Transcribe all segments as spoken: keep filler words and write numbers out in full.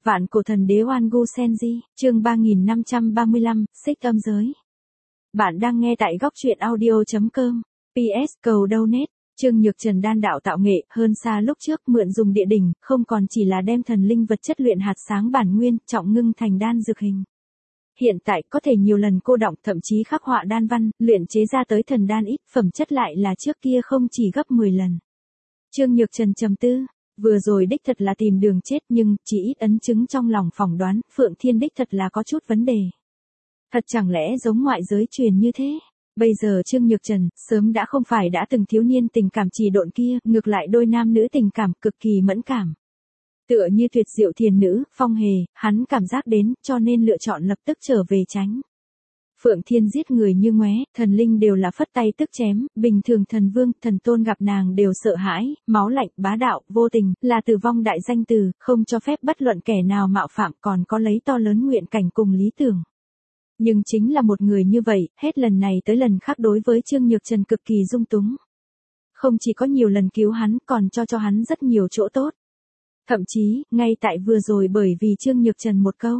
Vạn cổ thần đế Oan Gu Senji, chương ba nghìn năm trăm ba mươi lăm, xích âm giới. Bạn đang nghe tại góc truyện audio chấm com. pê ét cầu donate. Trương Nhược Trần đan đạo tạo nghệ hơn xa lúc trước, mượn dùng địa đỉnh, không còn chỉ là đem thần linh vật chất luyện hạt sáng bản nguyên, trọng ngưng thành đan dược hình. Hiện tại có thể nhiều lần cô đọng, thậm chí khắc họa đan văn, luyện chế ra tới thần đan ít, phẩm chất lại là trước kia không chỉ gấp mười lần. Trương Nhược Trần trầm tư, vừa rồi đích thật là tìm đường chết, nhưng chỉ ít ấn chứng trong lòng phỏng đoán, Phượng Thiên đích thật là có chút vấn đề. Thật chẳng lẽ giống ngoại giới truyền như thế? Bây giờ Trương Nhược Trần, sớm đã không phải đã từng thiếu niên tình cảm trì độn kia, ngược lại đôi nam nữ tình cảm cực kỳ mẫn cảm. Tựa như tuyệt diệu thiền nữ, Phong Hề, hắn cảm giác đến, cho nên lựa chọn lập tức trở về tránh. Phượng Thiên giết người như ngoé, thần linh đều là phất tay tức chém, bình thường thần vương, thần tôn gặp nàng đều sợ hãi, máu lạnh, bá đạo, vô tình, là tử vong đại danh từ, không cho phép bất luận kẻ nào mạo phạm, còn có lấy to lớn nguyện cảnh cùng lý tưởng. Nhưng chính là một người như vậy, hết lần này tới lần khác đối với Trương Nhược Trần cực kỳ dung túng. Không chỉ có nhiều lần cứu hắn, còn cho cho hắn rất nhiều chỗ tốt. Thậm chí, ngay tại vừa rồi bởi vì Trương Nhược Trần một câu.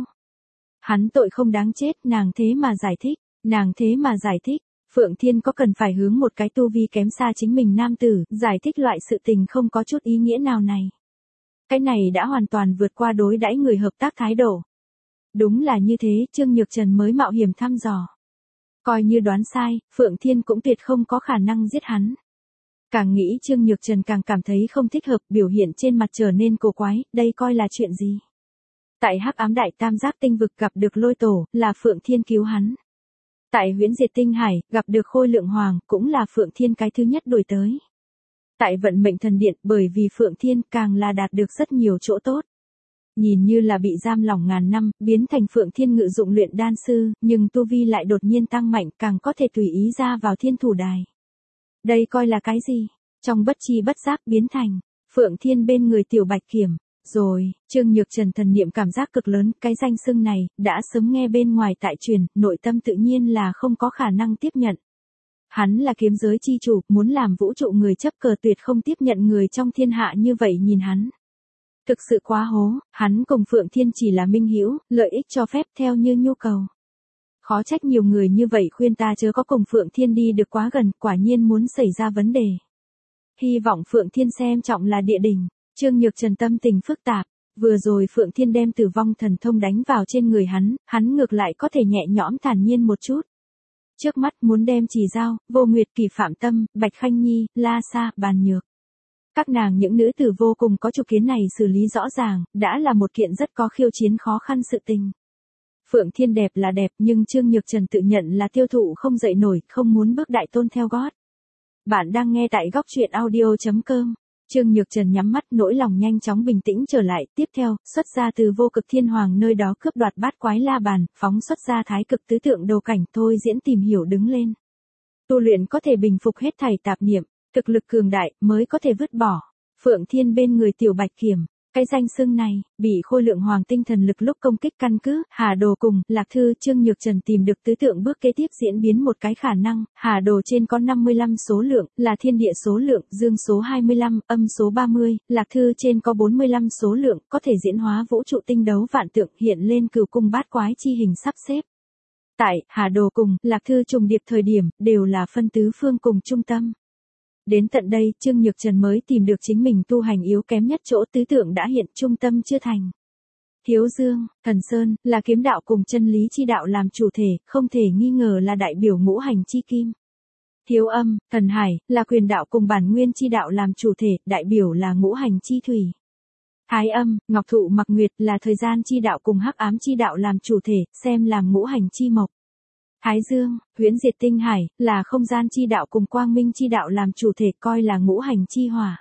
Hắn tội không đáng chết, nàng thế mà giải thích, nàng thế mà giải thích, Phượng Thiên có cần phải hướng một cái tu vi kém xa chính mình nam tử, giải thích loại sự tình không có chút ý nghĩa nào này. Cái này đã hoàn toàn vượt qua đối đãi người hợp tác thái độ. Đúng là như thế, Trương Nhược Trần mới mạo hiểm thăm dò. Coi như đoán sai, Phượng Thiên cũng tuyệt không có khả năng giết hắn. Càng nghĩ Trương Nhược Trần càng cảm thấy không thích hợp, biểu hiện trên mặt trở nên cổ quái, đây coi là chuyện gì? Tại Hắc Ám Đại Tam Giác tinh vực gặp được Lôi Tổ, là Phượng Thiên cứu hắn. Tại Huyễn Diệt Tinh Hải, gặp được Khôi Lượng Hoàng, cũng là Phượng Thiên cái thứ nhất đuổi tới. Tại Vận Mệnh Thần Điện, bởi vì Phượng Thiên càng là đạt được rất nhiều chỗ tốt. Nhìn như là bị giam lỏng ngàn năm, biến thành Phượng Thiên ngự dụng luyện đan sư, nhưng tu vi lại đột nhiên tăng mạnh, càng có thể tùy ý ra vào Thiên Thủ Đài. Đây coi là cái gì? Trong bất chi bất giác biến thành Phượng Thiên bên người Tiểu Bạch Kiểm. Rồi, Trương Nhược Trần thần niệm cảm giác cực lớn, cái danh xưng này, đã sớm nghe bên ngoài tại truyền, nội tâm tự nhiên là không có khả năng tiếp nhận. Hắn là kiếm giới chi chủ, muốn làm vũ trụ người chấp cờ, tuyệt không tiếp nhận người trong thiên hạ như vậy nhìn hắn. Thực sự quá hố, hắn cùng Phượng Thiên chỉ là minh hữu, lợi ích cho phép theo như nhu cầu. Khó trách nhiều người như vậy khuyên ta chớ có cùng Phượng Thiên đi được quá gần, quả nhiên muốn xảy ra vấn đề. Hy vọng Phượng Thiên xem trọng là địa đỉnh. Trương Nhược Trần tâm tình phức tạp, vừa rồi Phượng Thiên đem tử vong thần thông đánh vào trên người hắn, hắn ngược lại có thể nhẹ nhõm thản nhiên một chút. Trước mắt muốn đem Trì Giao, Vô Nguyệt, Kỳ Phạm Tâm, Bạch Khanh Nhi, La Sa, Bàn Nhược. Các nàng những nữ tử vô cùng có chủ kiến này xử lý rõ ràng, đã là một kiện rất có khiêu chiến khó khăn sự tình. Phượng Thiên đẹp là đẹp, nhưng Trương Nhược Trần tự nhận là tiêu thụ không dậy nổi, không muốn bước đại tôn theo gót. Bạn đang nghe tại góc truyện audio chấm com. Trương Nhược Trần nhắm mắt, nỗi lòng nhanh chóng bình tĩnh trở lại, tiếp theo, xuất ra từ Vô Cực Thiên Hoàng nơi đó cướp đoạt bát quái la bàn, phóng xuất ra thái cực tứ tượng đồ cảnh, thôi diễn tìm hiểu đứng lên. Tu luyện có thể bình phục hết thảy tạp niệm, thực lực cường đại mới có thể vứt bỏ. Phượng Thiên bên người Tiểu Bạch Kiểm, cái danh xưng này, bị Khôi Lượng Hoàng tinh thần lực lúc công kích căn cứ, Hà Đồ cùng Lạc Thư. Trương Nhược Trần tìm được tứ tượng bước kế tiếp diễn biến một cái khả năng, Hà Đồ trên có năm mươi lăm số lượng, là thiên địa số lượng, dương số hai mươi lăm, âm số ba mươi, Lạc Thư trên có bốn mươi lăm số lượng, có thể diễn hóa vũ trụ tinh đấu vạn tượng, hiện lên cửu cung bát quái chi hình sắp xếp. Tại Hà Đồ cùng Lạc Thư trùng điệp thời điểm, đều là phân tứ phương cùng trung tâm. Đến tận đây, Trương Nhược Trần mới tìm được chính mình tu hành yếu kém nhất chỗ, tứ tượng đã hiện, trung tâm chưa thành. Thiếu Dương, Thần Sơn, là kiếm đạo cùng chân lý chi đạo làm chủ thể, không thể nghi ngờ là đại biểu ngũ hành chi kim. Thiếu Âm, Thần Hải, là quyền đạo cùng bản nguyên chi đạo làm chủ thể, đại biểu là ngũ hành chi thủy. Thái Âm, Ngọc Thụ Mặc Nguyệt, là thời gian chi đạo cùng hắc ám chi đạo làm chủ thể, xem làm ngũ hành chi mộc. Thái Dương, Huyễn Diệt Tinh Hải, là không gian chi đạo cùng quang minh chi đạo làm chủ thể, coi là ngũ hành chi hỏa.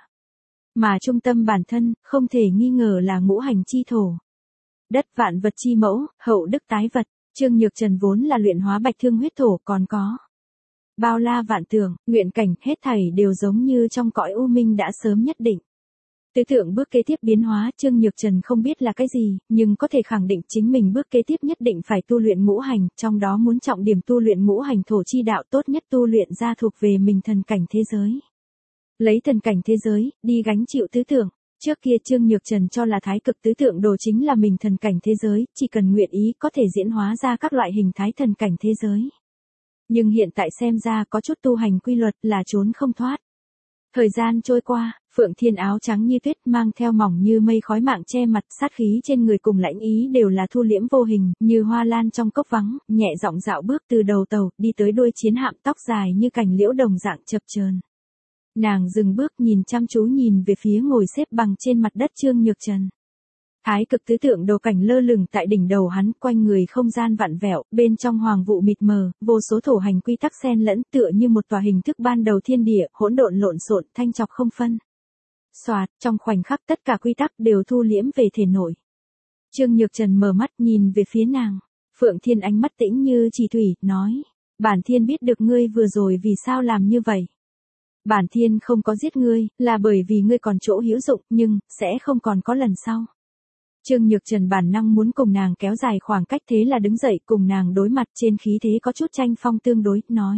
Mà trung tâm bản thân, không thể nghi ngờ là ngũ hành chi thổ. Đất vạn vật chi mẫu, hậu đức tái vật, Trương Nhược Trần vốn là luyện hóa bạch thương huyết thổ, còn có bao la vạn tưởng, nguyện cảnh, hết thảy đều giống như trong cõi u minh đã sớm nhất định. Tứ tượng bước kế tiếp biến hóa, Trương Nhược Trần không biết là cái gì, nhưng có thể khẳng định chính mình bước kế tiếp nhất định phải tu luyện ngũ hành, trong đó muốn trọng điểm tu luyện ngũ hành thổ chi đạo, tốt nhất tu luyện ra thuộc về mình thần cảnh thế giới. Lấy thần cảnh thế giới, đi gánh chịu tứ tượng. Trước kia Trương Nhược Trần cho là thái cực tứ tượng đồ chính là mình thần cảnh thế giới, chỉ cần nguyện ý có thể diễn hóa ra các loại hình thái thần cảnh thế giới. Nhưng hiện tại xem ra có chút tu hành quy luật là trốn không thoát. Thời gian trôi qua, Phượng Thiên áo trắng như tuyết mang theo mỏng như mây khói mạng che mặt, sát khí trên người cùng lãnh ý đều là thu liễm vô hình, như hoa lan trong cốc vắng, nhẹ giọng dạo bước từ đầu tàu, đi tới đuôi chiến hạm, tóc dài như cành liễu đồng dạng chập chờn. Nàng dừng bước nhìn chăm chú nhìn về phía ngồi xếp bằng trên mặt đất Trương Nhược Trần. Thái cực tứ tượng đồ cảnh lơ lửng tại đỉnh đầu hắn, quanh người không gian vặn vẹo, bên trong hoàng vụ mịt mờ, vô số thổ hành quy tắc xen lẫn tựa như một tòa hình thức ban đầu thiên địa, hỗn độn lộn xộn, thanh chọc không phân. Soạt, trong khoảnh khắc tất cả quy tắc đều thu liễm về thể nội. Trương Nhược Trần mở mắt nhìn về phía nàng. Phượng Thiên ánh mắt tĩnh như chỉ thủy, nói: "Bản Thiên biết được ngươi vừa rồi vì sao làm như vậy. Bản Thiên không có giết ngươi, là bởi vì ngươi còn chỗ hữu dụng, nhưng sẽ không còn có lần sau." Trương Nhược Trần bản năng muốn cùng nàng kéo dài khoảng cách, thế là đứng dậy cùng nàng đối mặt, trên khí thế có chút tranh phong tương đối, nói: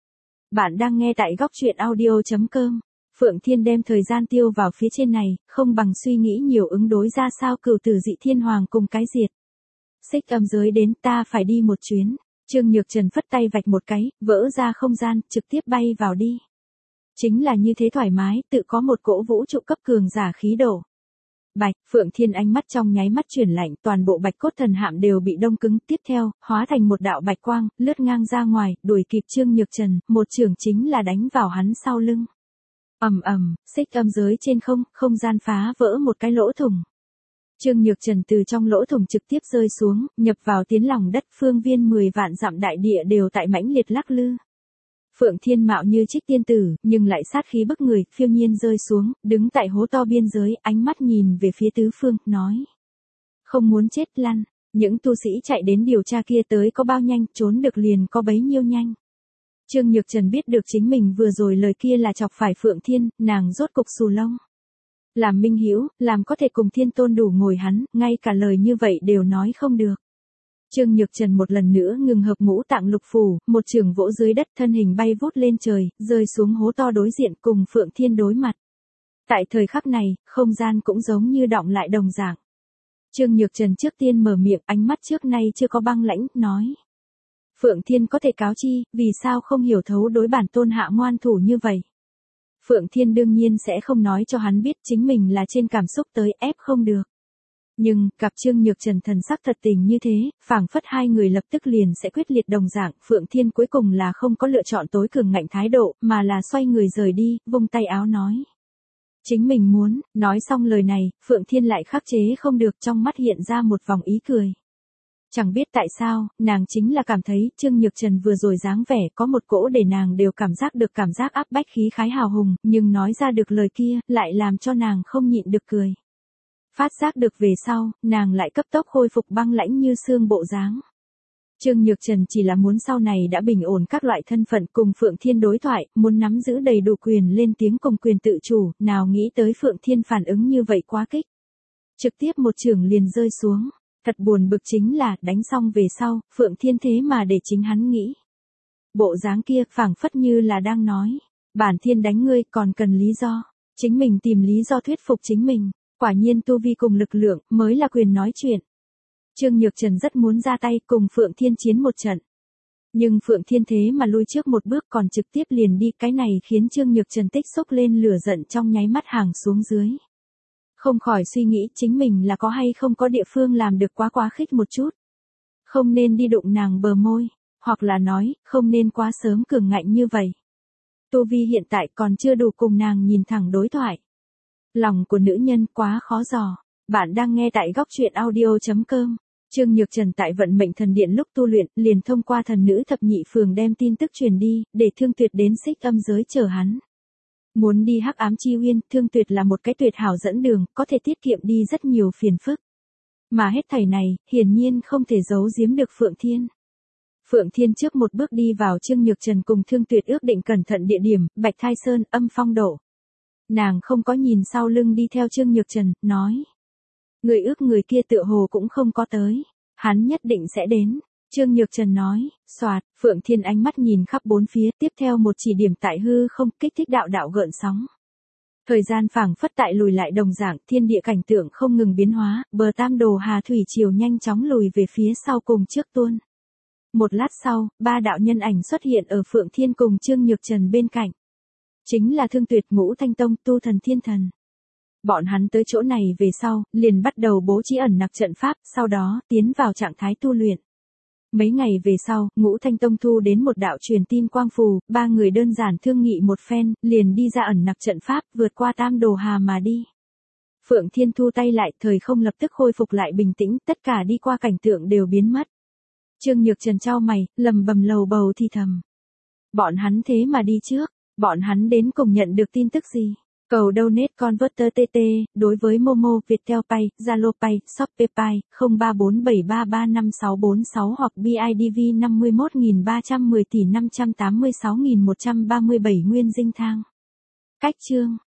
"Bạn đang nghe tại góc truyện audio chấm com." Phượng Thiên đem thời gian tiêu vào phía trên này, không bằng suy nghĩ nhiều ứng đối ra sao cửu tử dị thiên hoàng cùng cái diệt. Xích âm giới đến, ta phải đi một chuyến. Trương Nhược Trần phất tay vạch một cái, vỡ ra không gian, trực tiếp bay vào đi. Chính là như thế thoải mái, tự có một cỗ vũ trụ cấp cường giả khí đổ. Bạch, Phượng Thiên ánh mắt trong nháy mắt chuyển lạnh, toàn bộ bạch cốt thần hạm đều bị đông cứng, tiếp theo, hóa thành một đạo bạch quang, lướt ngang ra ngoài, đuổi kịp Trương Nhược Trần, một chưởng chính là đánh vào hắn sau lưng. Ầm ầm, xích âm giới trên không, không gian phá vỡ một cái lỗ thủng. Trương Nhược Trần từ trong lỗ thủng trực tiếp rơi xuống, nhập vào tiến lòng đất, phương viên mười vạn dặm đại địa đều tại mãnh liệt lắc lư. Phượng Thiên mạo như trích tiên tử, nhưng lại sát khí bức người, phiêu nhiên rơi xuống, đứng tại hố to biên giới, ánh mắt nhìn về phía tứ phương, nói: "Không muốn chết lăn." Những tu sĩ chạy đến điều tra kia tới có bao nhanh, trốn được liền có bấy nhiêu nhanh. Trương Nhược Trần biết được chính mình vừa rồi lời kia là chọc phải Phượng Thiên, nàng rốt cục xù lông. Làm minh hữu, làm có thể cùng Thiên Tôn đủ ngồi hắn, ngay cả lời như vậy đều nói không được. Trương Nhược Trần một lần nữa ngừng hợp ngũ tạng lục phủ, một trường vỗ dưới đất, thân hình bay vút lên trời, rơi xuống hố to đối diện cùng Phượng Thiên đối mặt. Tại thời khắc này, không gian cũng giống như đọng lại đồng dạng. Trương Nhược Trần trước tiên mở miệng, ánh mắt trước nay chưa có băng lãnh, nói: "Phượng Thiên có thể cáo chi, vì sao không hiểu thấu đối bản tôn hạ ngoan thủ như vậy?" Phượng Thiên đương nhiên sẽ không nói cho hắn biết chính mình là trên cảm xúc tới, ép không được. Nhưng, gặp Trương Nhược Trần thần sắc thật tình như thế, phảng phất hai người lập tức liền sẽ quyết liệt đồng dạng, Phượng Thiên cuối cùng là không có lựa chọn tối cường ngạnh thái độ, mà là xoay người rời đi, vung tay áo nói: "Chính mình muốn." Nói xong lời này, Phượng Thiên lại khắc chế không được, trong mắt hiện ra một vòng ý cười. Chẳng biết tại sao, nàng chính là cảm thấy Trương Nhược Trần vừa rồi dáng vẻ có một cỗ để nàng đều cảm giác được cảm giác áp bách khí khái hào hùng, nhưng nói ra được lời kia, lại làm cho nàng không nhịn được cười. Phát giác được về sau, nàng lại cấp tốc khôi phục băng lãnh như xương bộ dáng. Trương Nhược Trần chỉ là muốn sau này đã bình ổn các loại thân phận cùng Phượng Thiên đối thoại, muốn nắm giữ đầy đủ quyền lên tiếng cùng quyền tự chủ, nào nghĩ tới Phượng Thiên phản ứng như vậy quá kích. Trực tiếp một chưởng liền rơi xuống. Thật buồn bực chính là, đánh xong về sau, Phượng Thiên thế mà để chính hắn nghĩ. Bộ dáng kia, phảng phất như là đang nói: "Bản Thiên đánh ngươi còn cần lý do." Chính mình tìm lý do thuyết phục chính mình. Quả nhiên tu vi cùng lực lượng, mới là quyền nói chuyện. Trương Nhược Trần rất muốn ra tay cùng Phượng Thiên chiến một trận. Nhưng Phượng Thiên thế mà lui trước một bước, còn trực tiếp liền đi, cái này khiến Trương Nhược Trần tích xúc lên lửa giận trong nháy mắt hàng xuống dưới. Không khỏi suy nghĩ chính mình là có hay không có địa phương làm được quá quá khích một chút. Không nên đi đụng nàng bờ môi, hoặc là nói, không nên quá sớm cường ngạnh như vậy. Tu vi hiện tại còn chưa đủ cùng nàng nhìn thẳng đối thoại. Lòng của nữ nhân quá khó dò. Bạn đang nghe tại góc truyện audio chấm com. Trương Nhược Trần tại vận mệnh thần điện lúc tu luyện, liền thông qua thần nữ thập nhị phường đem tin tức truyền đi, để Thương Tuyệt đến xích âm giới chờ hắn. Muốn đi hắc ám chi uyên, Thương Tuyệt là một cái tuyệt hảo dẫn đường, có thể tiết kiệm đi rất nhiều phiền phức. Mà hết thảy này, hiển nhiên không thể giấu giếm được Phượng Thiên. Phượng Thiên trước một bước đi vào Trương Nhược Trần cùng Thương Tuyệt ước định cẩn thận địa điểm, Bạch Thai Sơn, Âm Phong Đổ. Nàng không có nhìn sau lưng đi theo Trương Nhược Trần, nói: "Người ước người kia tựa hồ cũng không có tới, hắn nhất định sẽ đến." Trương Nhược Trần nói, xoạt, Phượng Thiên ánh mắt nhìn khắp bốn phía, tiếp theo một chỉ điểm tại hư không, kích thích đạo đạo gợn sóng. Thời gian phảng phất tại lùi lại đồng dạng, thiên địa cảnh tượng không ngừng biến hóa, bờ Tam Đồ Hà thủy triều nhanh chóng lùi về phía sau cùng trước tuôn. Một lát sau, ba đạo nhân ảnh xuất hiện ở Phượng Thiên cùng Trương Nhược Trần bên cạnh. Chính là Thương Tuyệt, Ngũ Thanh Tông, Tu Thần Thiên Thần. Bọn hắn tới chỗ này về sau, liền bắt đầu bố trí ẩn nặc trận pháp, sau đó, tiến vào trạng thái tu luyện. Mấy ngày về sau, Ngũ Thanh Tông thu đến một đạo truyền tin quang phù, ba người đơn giản thương nghị một phen, liền đi ra ẩn nặc trận pháp, vượt qua Tam Đồ Hà mà đi. Phượng Thiên thu tay lại, thời không lập tức khôi phục lại bình tĩnh, tất cả đi qua cảnh tượng đều biến mất. Trương Nhược Trần chau mày, lầm bầm lầu bầu thì thầm. Bọn hắn thế mà đi trước, bọn hắn đến cùng nhận được tin tức gì? Cầu donate converter tê tê, đối với Momo, Viettel Pay, Zalo Pay, Shopee Pay, không ba bốn bảy ba ba năm sáu bốn sáu hoặc bê i đê vê năm mươi mốt nghìn ba trăm mười tỷ năm trăm tám mươi sáu nghìn một trăm ba mươi bảy nguyên dinh thang. Cách chương